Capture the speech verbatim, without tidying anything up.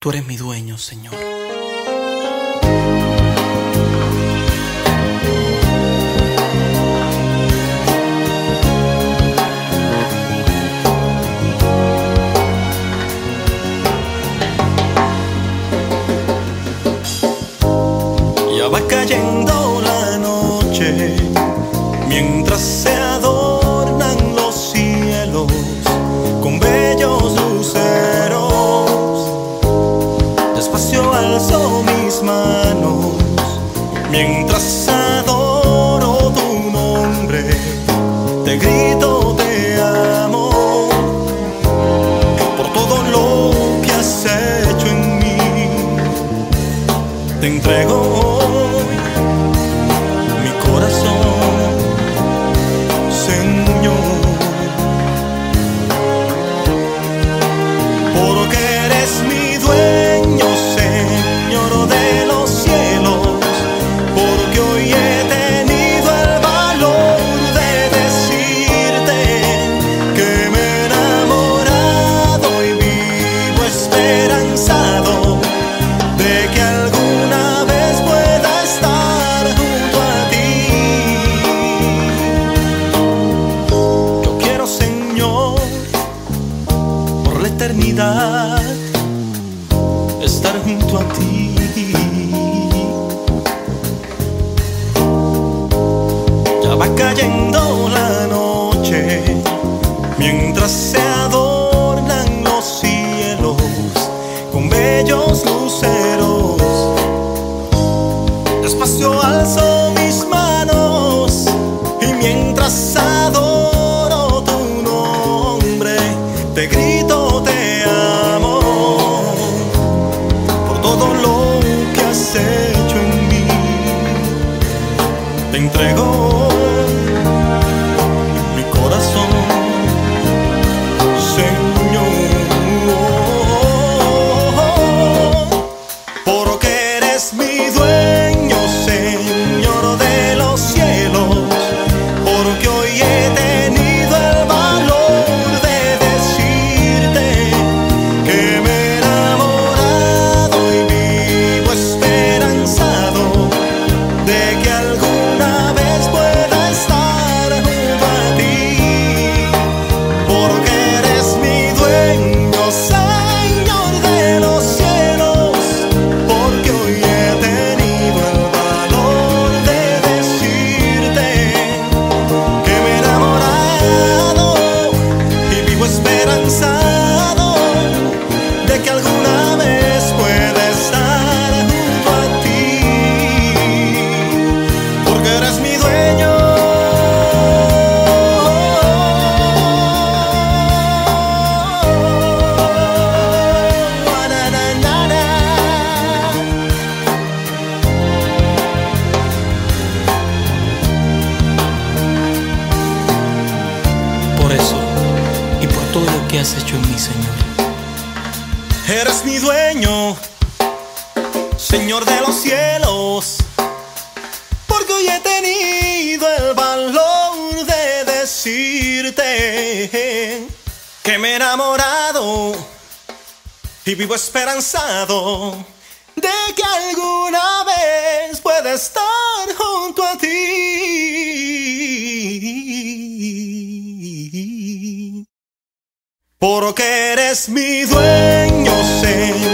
Tú eres mi dueño, Señor. Ya va cayendo la noche, mientras se adornan los cielos con bellos luceros. Despacio alzo mis manos, mientras adoro tu nombre, te grito te amo, por todo lo que has hecho en mí. Te entrego estar junto a ti. Ya va cayendo la noche, mientras se adornan los cielos con bellos luceros. Despacio alzo mis manos y mientras adoro tu nombre, te grito te hecho en mí. Te entrego mi corazón, Señor, porque eres mi dueño, Señor de los cielos, porque hoy he tenido el valor de decirte que me he enamorado y vivo esperanzado de que alguna vez pueda estar junto a ti, porque eres mi dueño, Señor de los cielos, porque hoy he tenido el valor de decirte que me he enamorado y vivo esperanzado de que alguna vez pueda estar junto a ti, porque eres mi dueño. Na, na, na, na. Por eso y por todo lo que has hecho en mí, Señor. Eres mi dueño, Señor de los cielos, porque hoy he tenido el valor de decirte que me he enamorado y vivo esperanzado de que alguna vez pueda estar junto a ti, porque eres mi dueño, Señor